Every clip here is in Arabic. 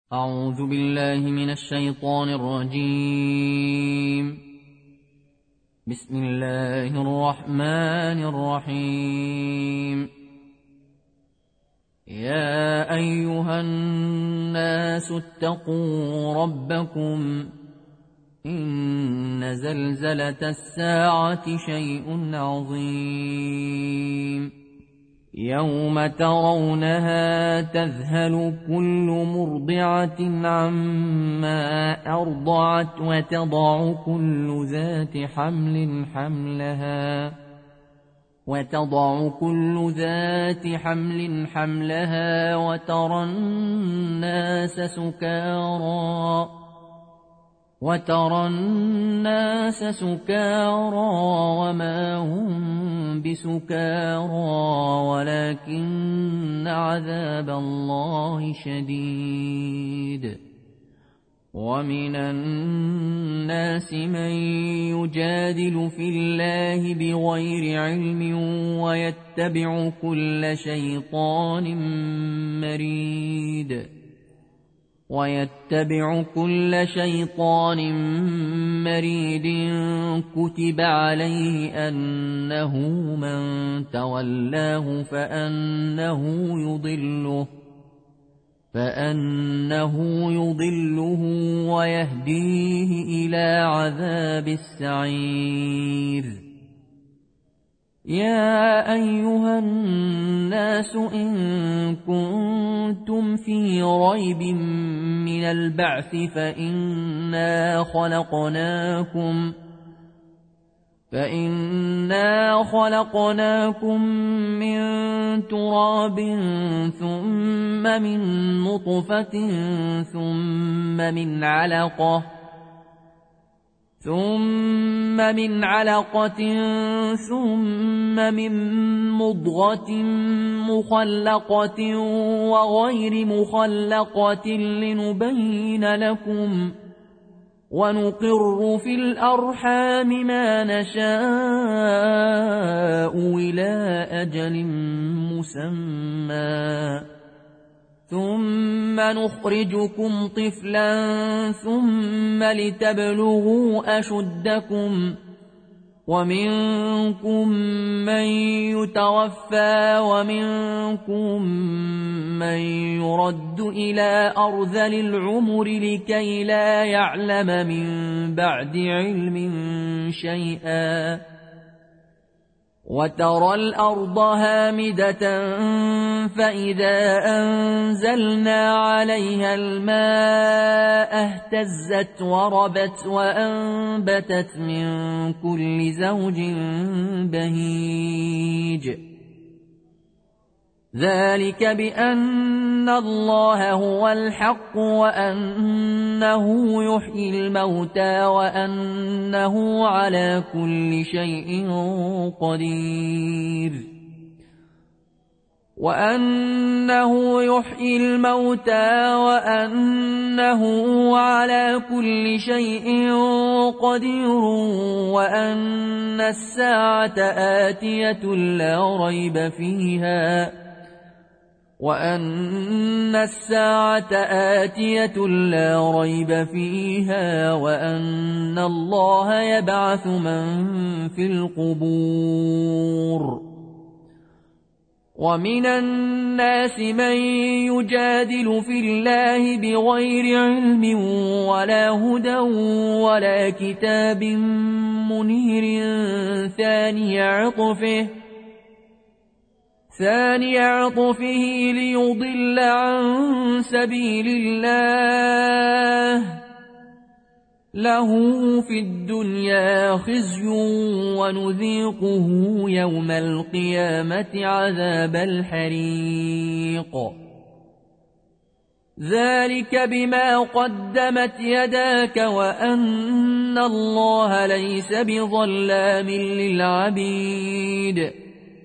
أعوذ بالله من الشيطان الرجيم. بسم الله الرحمن الرحيم. يا أيها الناس اتقوا ربكم إن زلزلة الساعة شيء عظيم يوم ترونها تذهل كل مرضعة عما أرضعت وتضع كل ذات حمل حملها وترى الناس سكارى وما هم بسكارى ولكن عذاب الله شديد. ومن الناس من يجادل في الله بغير علم ويتبع كل شيطان مريد كتب عليه أنه من تولاه فأنه يضله ويهديه إلى عذاب السعير. يا أيها الناس إن كنتم في ريب من البعث فإنا خلقناكم من تراب ثم من نطفة ثم من علقة ثم من مضغة مخلقة وغير مخلقة لنبين لكم ونقر في الأرحام ما نشاء إلى أجل مسمى ثم نخرجكم طفلا ثم لتبلغوا أشدكم ومنكم من يتوفى ومنكم من يرد إلى أرذل العمر لكي لا يعلم من بعد علم شيئا. وترى الأرض هامدة فإذا أنزلنا عليها الماء اهتزت وربت وأنبتت من كل زوج بهيج. ذلك بأن الله هو الحق وأنه يحيي الموتى وأنه على كل شيء قدير وأن الساعة آتية لا ريب فيها وأن الله يبعث من في القبور. ومن الناس من يجادل في الله بغير علم ولا هدى ولا كتاب منير ثاني عطفه ليضل عن سبيل الله له في الدنيا خزي ونذيقه يوم القيامة عذاب الحريق. ذلك بما قدمت يداك وأن الله ليس بظلام للعبيد.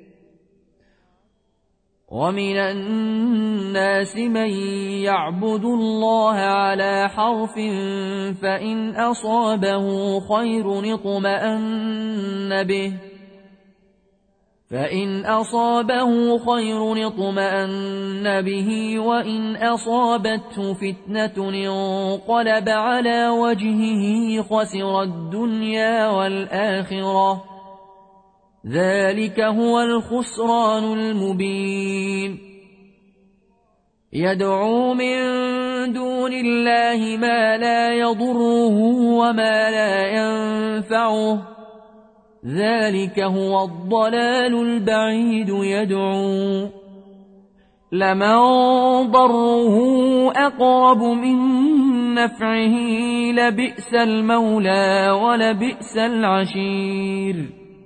ومن الناس من يعبد الله على حرف فإن أصابه خير اطمأن به فإن أصابه خير اطمأن به وإن أصابته فتنة انقلب على وجهه خسر الدنيا والآخرة ذلك هو الخسران المبين يدعو من دون الله ما لا يضره وما لا ينفعه ذلك هو الضلال البعيد يدعو لمن ضره أقرب من نفعه لبئس المولى ولبئس العشير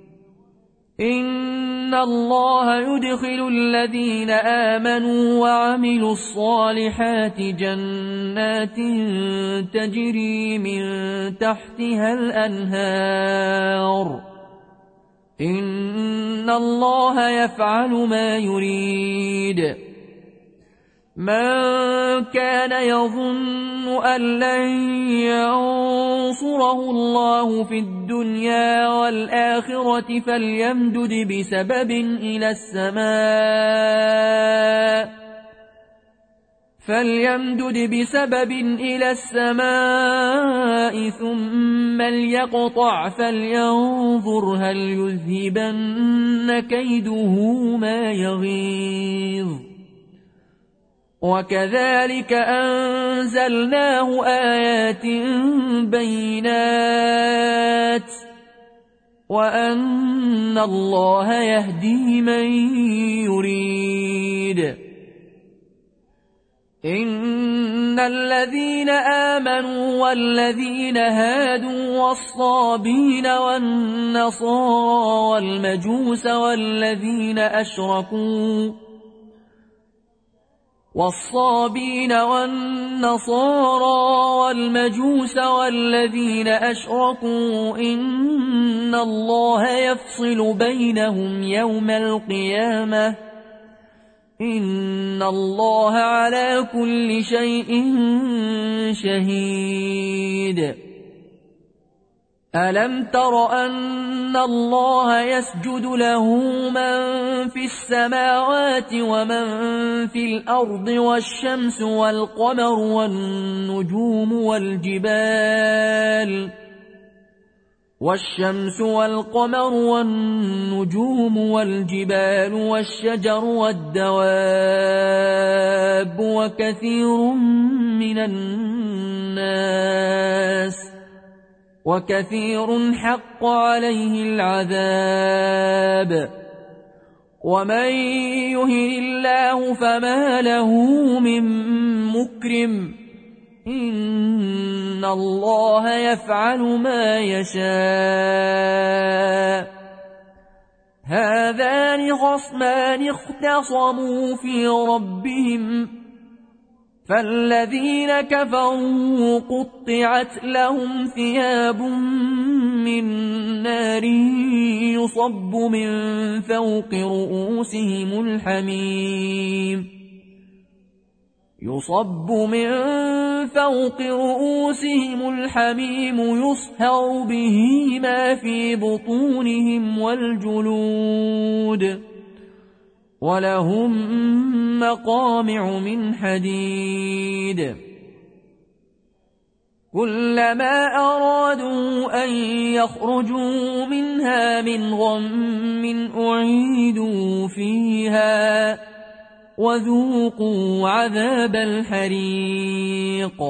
إن الله يدخل الذين آمنوا وعملوا الصالحات جنات تجري من تحتها الأنهار إن الله يفعل ما يريد من كان يظن أن لن ينصره الله في الدنيا والآخرة فليمدد بسبب إلى السماء ثم ليقطع فلينظر هل يذهبن كيده ما يغيظ وكذلك أنزلناه آيات بينات وأن الله يهدي من يريد إن الذين آمنوا والذين هادوا والصابين والنصارى والمجوس والذين أشركوا إن الله يفصل بينهم يوم القيامة إن الله على كل شيء شهيد ألم تر أن الله يسجد له من في السماوات ومن في الأرض والشمس والقمر والنجوم والجبال والشجر والدواب وكثير حق عليه العذاب ومن يهن الله فما له من مكرم إن الله يفعل ما يشاء هذان خصمان اختصموا في ربهم فالذين كفروا قطعت لهم ثياب من نار يصب من فوق رؤوسهم الحميم يصهر به ما في بطونهم والجلود ولهم مقامع من حديد كلما أرادوا أن يخرجوا منها من غم أعيدوا فيها وذوقوا عذاب الحريق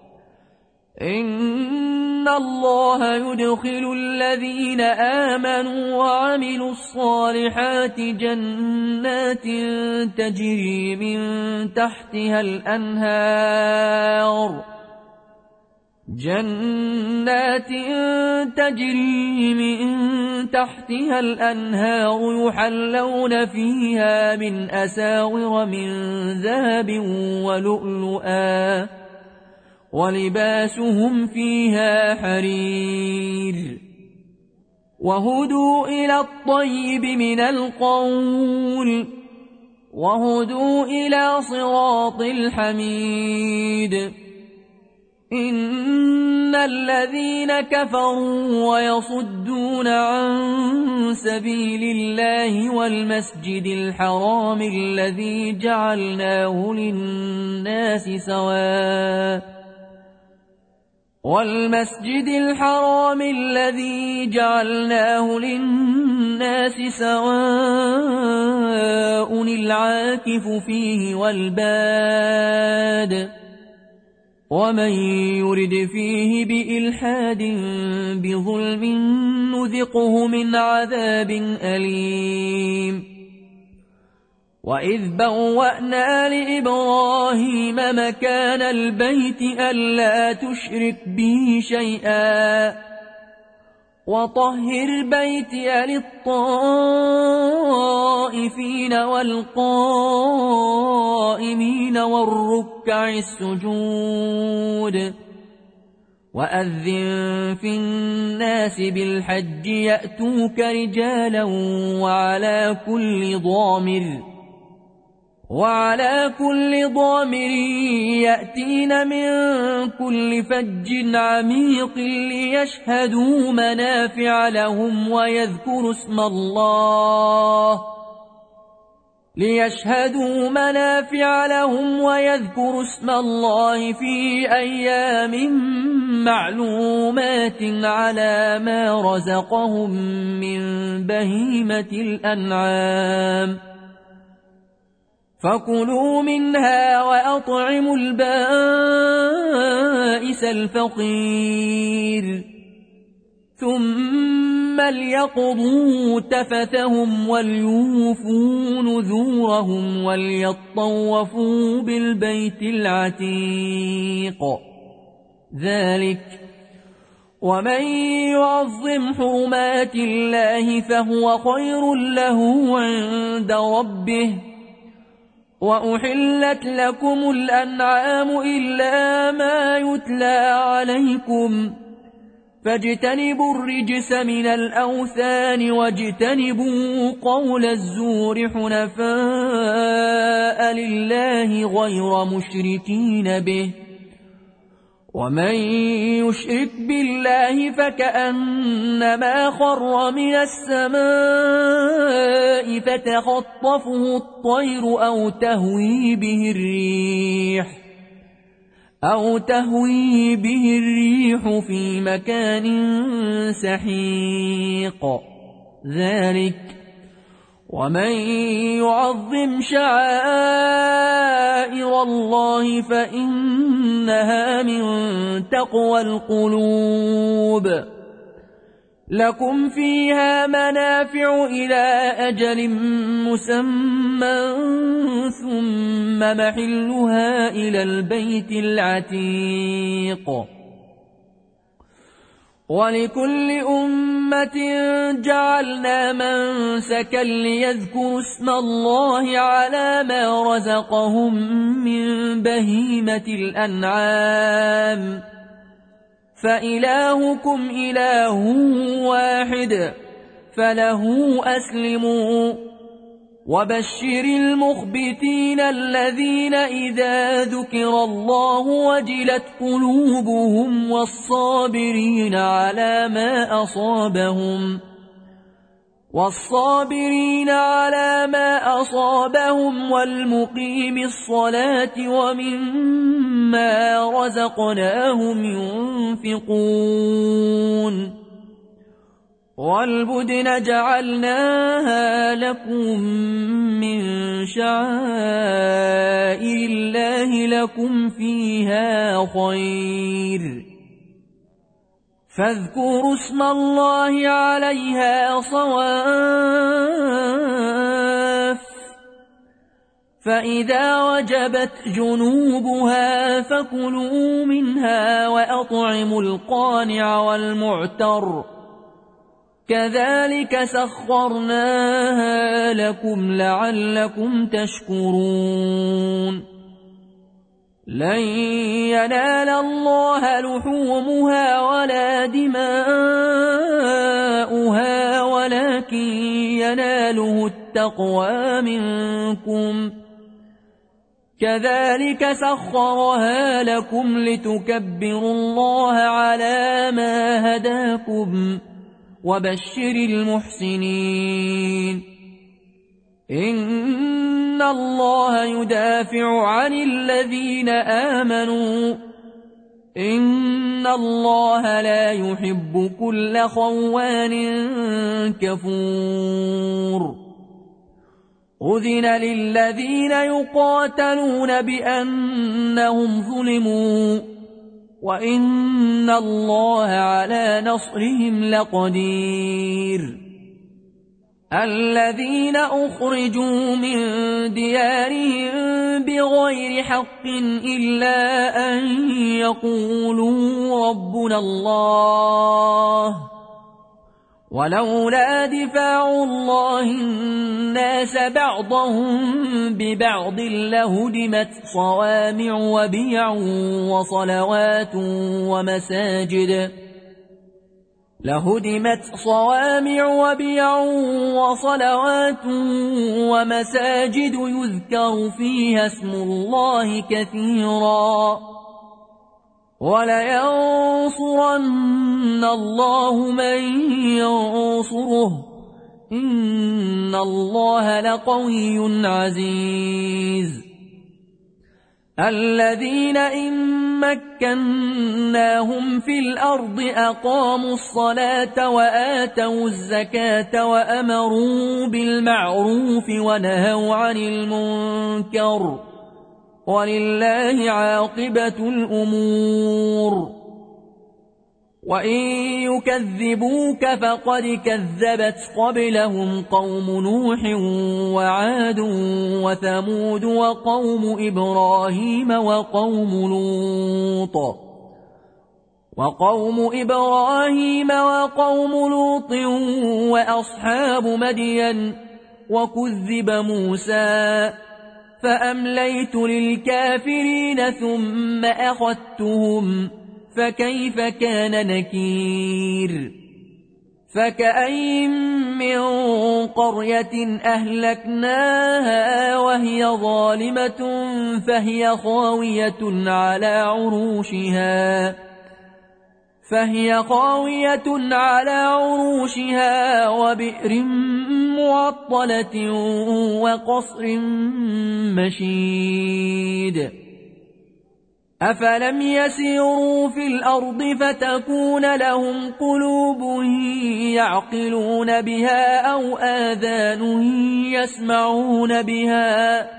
إن الله يدخل الذين آمنوا وعملوا الصالحات جنات تجري من تحتها الأنهار يحلون فيها من أساور من ذهب ولؤلؤا ولباسهم فيها حرير وهدوا إلى الطيب من القول وهدوا إلى صراط الحميد إن الذين كفروا ويصدون عن سبيل الله والمسجد الحرام الذي جعلناه للناس سواء العاكف فيه والباد ومن يرد فيه بإلحاد بظلم نذقه من عذاب أليم وإذ بوأنا لإبراهيم مكان البيت ألا تشرك بي شيئا وطهر بيتي للطائفين والقائمين والركع السجود وأذن في الناس بالحج يأتوك رجالا وعلى كل ضامر يأتين من كل فج عميق ليشهدوا منافع لهم ويذكروا اسم الله في أيام معلومات على ما رزقهم من بهيمة الأنعام فكلوا منها وأطعموا البائس الفقير ثم ليقضوا تفثهم وليوفوا نذورهم وليطوفوا بالبيت العتيق ذلك ومن يعظم حرمات الله فهو خير له عند ربه وأحلت لكم الأنعام إلا ما يتلى عليكم فاجتنبوا الرجس من الأوثان واجتنبوا قول الزور حنفاء لله غير مشركين به ومن يشرك بالله فكأنما خر من السماء فتخطفه الطير أو تهوي به الريح في مكان سحيق ذلك ومن يعظم شعائر الله فإنها من تقوى القلوب لكم فيها منافع إلى أجل مسمى ثم محلها إلى البيت العتيق ولكل أمة جعلنا منسكا ليذكروا اسم الله على ما رزقهم من بهيمة الأنعام فإلهكم إله واحد فله أسلموا وبشر المخبتين الذين إذا ذكر الله وجلت قلوبهم والصابرين على ما أصابهم والمقيم الصلاة ومما رزقناهم ينفقون والبدن جعلناها لكم من شعائر الله لكم فيها خير فاذكروا اسم الله عليها صواف فإذا وجبت جنوبها فكلوا منها وأطعموا القانع والمعتر كذلك سخرناها لكم لعلكم تشكرون لن ينال الله لحومها ولا دماؤها ولكن يناله التقوى منكم كذلك سخرها لكم لتكبروا الله على ما هداكم وبشر المحسنين إن الله يدافع عن الذين آمنوا إن الله لا يحب كل خوان كفور أذن للذين يقاتلون بأنهم ظلموا وإن الله على نصرهم لقدير الذين أخرجوا من ديارهم بغير حق إلا أن يقولوا ربنا الله ولولا دفاع الله الناس بعضهم ببعض لهدمت صوامع وبيع وصلوات ومساجد يذكر فيها اسم الله كثيرا ولينصرن الله من ينصره إن الله لقوي عزيز الذين إن مكناهم في الأرض أقاموا الصلاة وآتوا الزكاة وأمروا بالمعروف ونهوا عن المنكر ولله عاقبة الأمور وإن يكذبوك فقد كذبت قبلهم قوم نوح وعاد وثمود وقوم إبراهيم وقوم لوط وأصحاب مدين وكذب موسى فأمليت للكافرين ثم أخذتهم فكيف كان نكير فكأين من قرية أهلكناها وهي ظالمة فهي خاوية على عروشها وبئر معطلة وقصر مشيد أفلم يسيروا في الأرض فتكون لهم قلوب يعقلون بها أو آذان يسمعون بها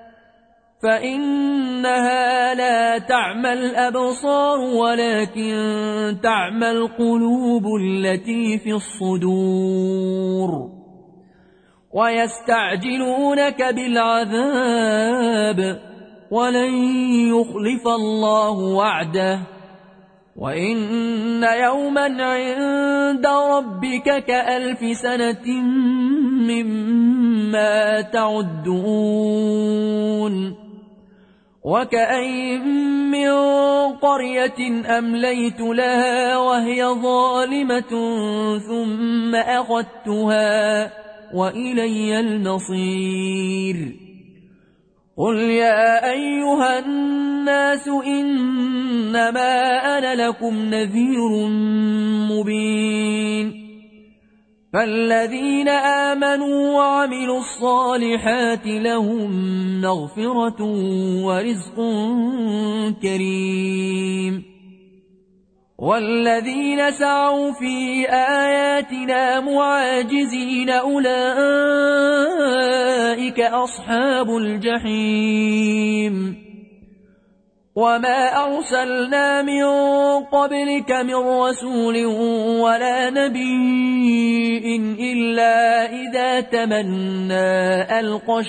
فإنها لا تعمى الأبصار ولكن تعمى القلوب التي في الصدور ويستعجلونك بالعذاب ولن يخلف الله وعده وإن يوما عند ربك كألف سنة مما تعدون وكأين من قرية أمليت لها وهي ظالمة ثم أخذتها وإلي المصير قل يا أيها الناس إنما أنا لكم نذير مبين فالذين آمنوا وعملوا الصالحات لهم مغفرة ورزق كريم والذين سعوا في آياتنا معاجزين أولئك أصحاب الجحيم وما أرسلنا من قبلك من رسول ولا نبي إلا إذا تمنى ألقى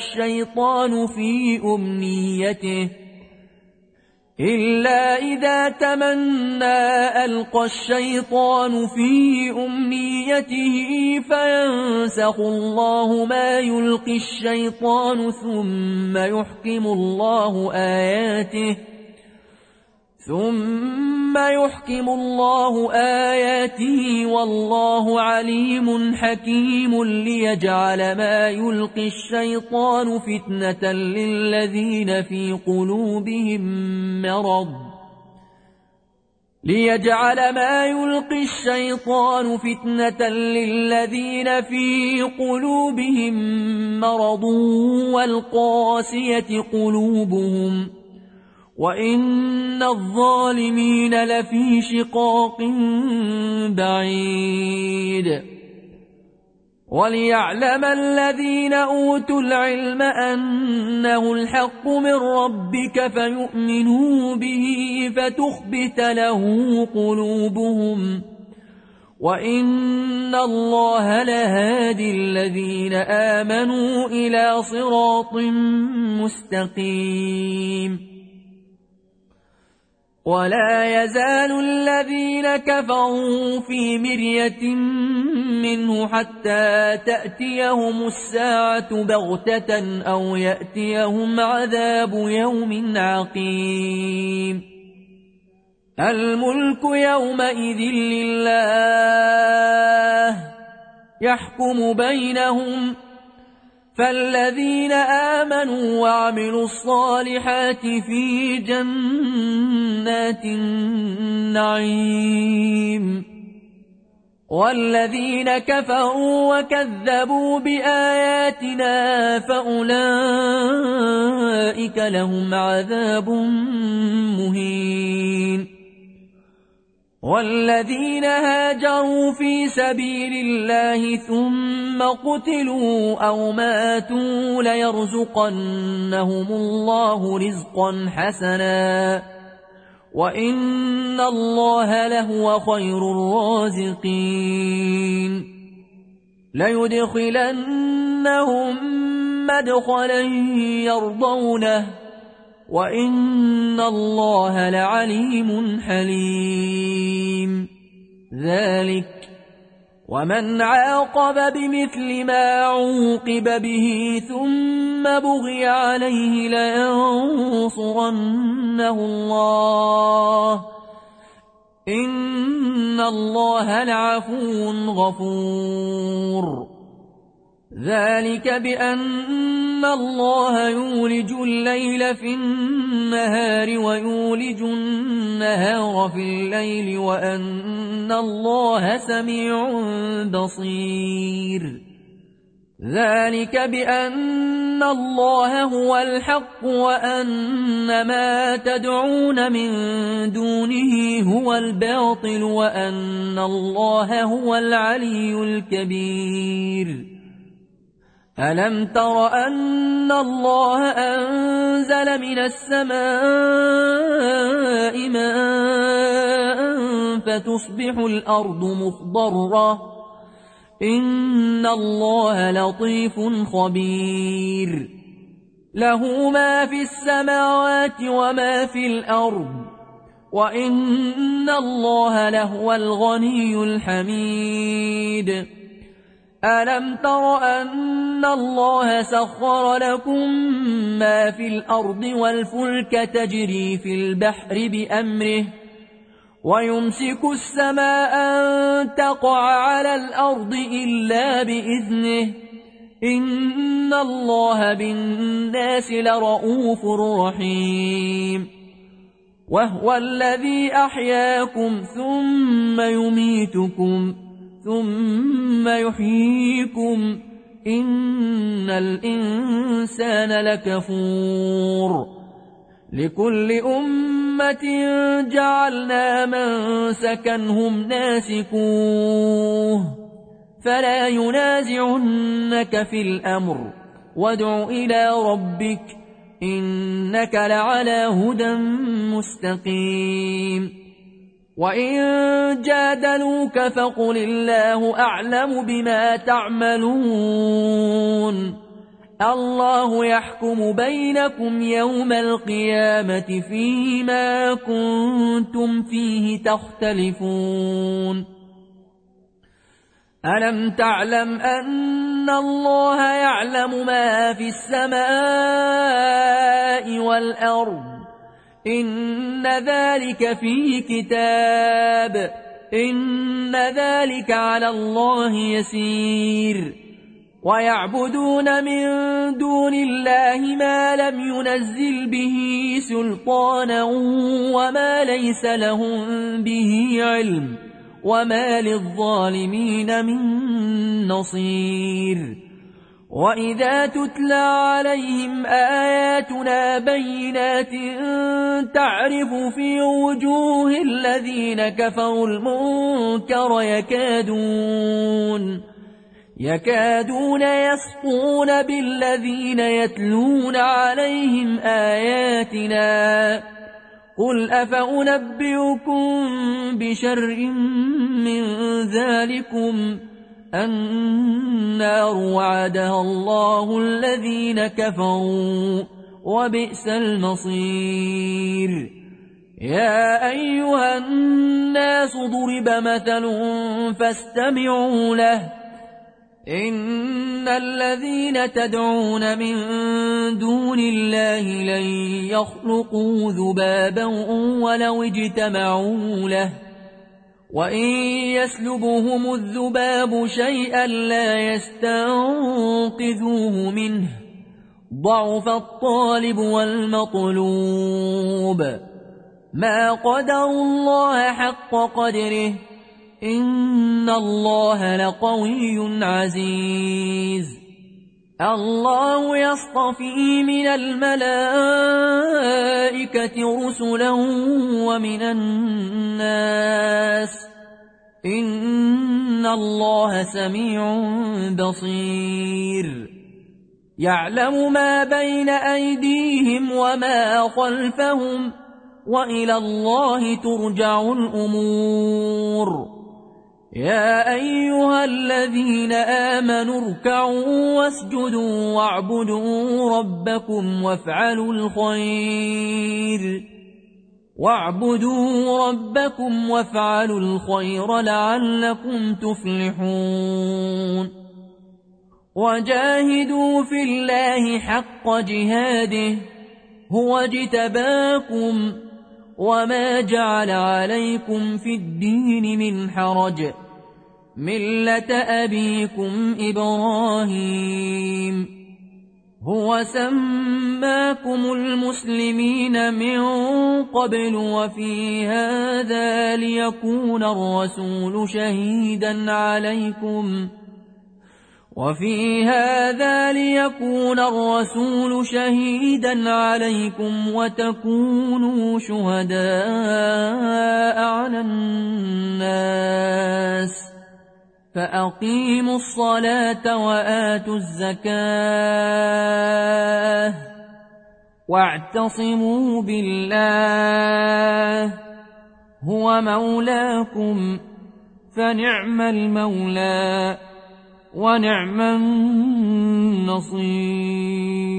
الشيطان في أمنيته فينسخ الله ما يلقي الشيطان ثم ثم يحكم الله آياته والله عليم حكيم ليجعل ما يلقي الشيطان فتنة للذين في قلوبهم مرض والقاسية قلوبهم وإن الظالمين لفي شقاق بعيد. وليعلم الذين أوتوا العلم أنه الحق من ربك فيؤمنوا به فتخبت له قلوبهم وإن الله لهادي الذين آمنوا إلى صراط مستقيم. ولا يزال الذين كفروا في مرية منه حتى تأتيهم الساعة بغتة أو يأتيهم عذاب يوم عقيم. الملك يومئذ لله يحكم بينهم فالذين آمنوا وعملوا الصالحات في جنات النعيم والذين كفروا وكذبوا بآياتنا فأولئك لهم عذاب مهين. والذين هاجروا في سبيل الله ثم قتلوا أو ماتوا ليرزقنهم الله رزقا حسنا وإن الله لهو خير الرازقين. ليدخلنهم مدخلا يرضونه وإن الله لعليم حليم. ذلك ومن عاقب بمثل ما عوقب به ثم بغي عليه لينصرنه الله إن الله لعفو غفور. ذلك بأن الله يولج الليل في النهار ويولج النهار في الليل وأن الله سميع بصير. ذلك بأن الله هو الحق وأن ما تدعون من دونه هو الباطل وأن الله هو العلي الكبير. ألم تر أن الله أنزل من السماء ماء فتصبح الأرض مخضرة إن الله لطيف خبير. له ما في السماوات وما في الأرض وإن الله لهو الغني الحميد. ألم تر أن الله سخر لكم ما في الأرض والفلك تجري في البحر بأمره ويمسك السماء أن تقع على الأرض إلا بإذنه إن الله بالناس لرؤوف رحيم. وهو الذي أحياكم ثم يميتكم ثم يحييكم إن الإنسان لكفور. لكل أمة جعلنا منسكا هم ناسكوه فلا ينازعنك في الأمر وادع إلى ربك إنك لعلى هدى مستقيم. وإن جادلوك فقل الله أعلم بما تعملون الله يحكم بينكم يوم القيامة فيما كنتم فيه تختلفون. ألم تعلم أن الله يعلم ما في السماء والأرض إن ذلك في كتاب إن ذلك على الله يسير ويعبدون من دون الله ما لم ينزل به سلطانا وما ليس لهم به علم وما للظالمين من نصير وإذا تتلى عليهم آياتنا بينات تعرف في وجوه الذين كفروا المنكر يكادون يسطون بالذين يتلون عليهم آياتنا قل أفأنبئكم بشر من ذلكم النار وعدها الله الذين كفروا وبئس المصير يا أيها الناس ضرب مثل فاستمعوا له إن الذين تدعون من دون الله لن يخلقوا ذبابا ولو اجتمعوا له وإن يسلبهم الذباب شيئا لا يستنقذوه منه ضعف الطالب والمطلوب ما قدروا الله حق قدره إن الله لقوي عزيز الله يصطفي من الملائكة رسلا ومن الناس إن الله سميع بصير يعلم ما بين أيديهم وما خلفهم وإلى الله ترجع الأمور يا أيها الذين آمنوا اركعوا واسجدوا واعبدوا ربكم وافعلوا الخير لعلكم تفلحون وجاهدوا في الله حق جهاده هو اجتباكم وما جعل عليكم في الدين من حرج ملة أبيكم إبراهيم هو سماكم المسلمين من قبل وفي هذا ليكون الرسول شهيدا عليكم وتكونوا شهداء على الناس فأقيموا الصلاة وآتوا الزكاة واعتصموا بالله هو مولاكم فنعم المولى ونعم النصير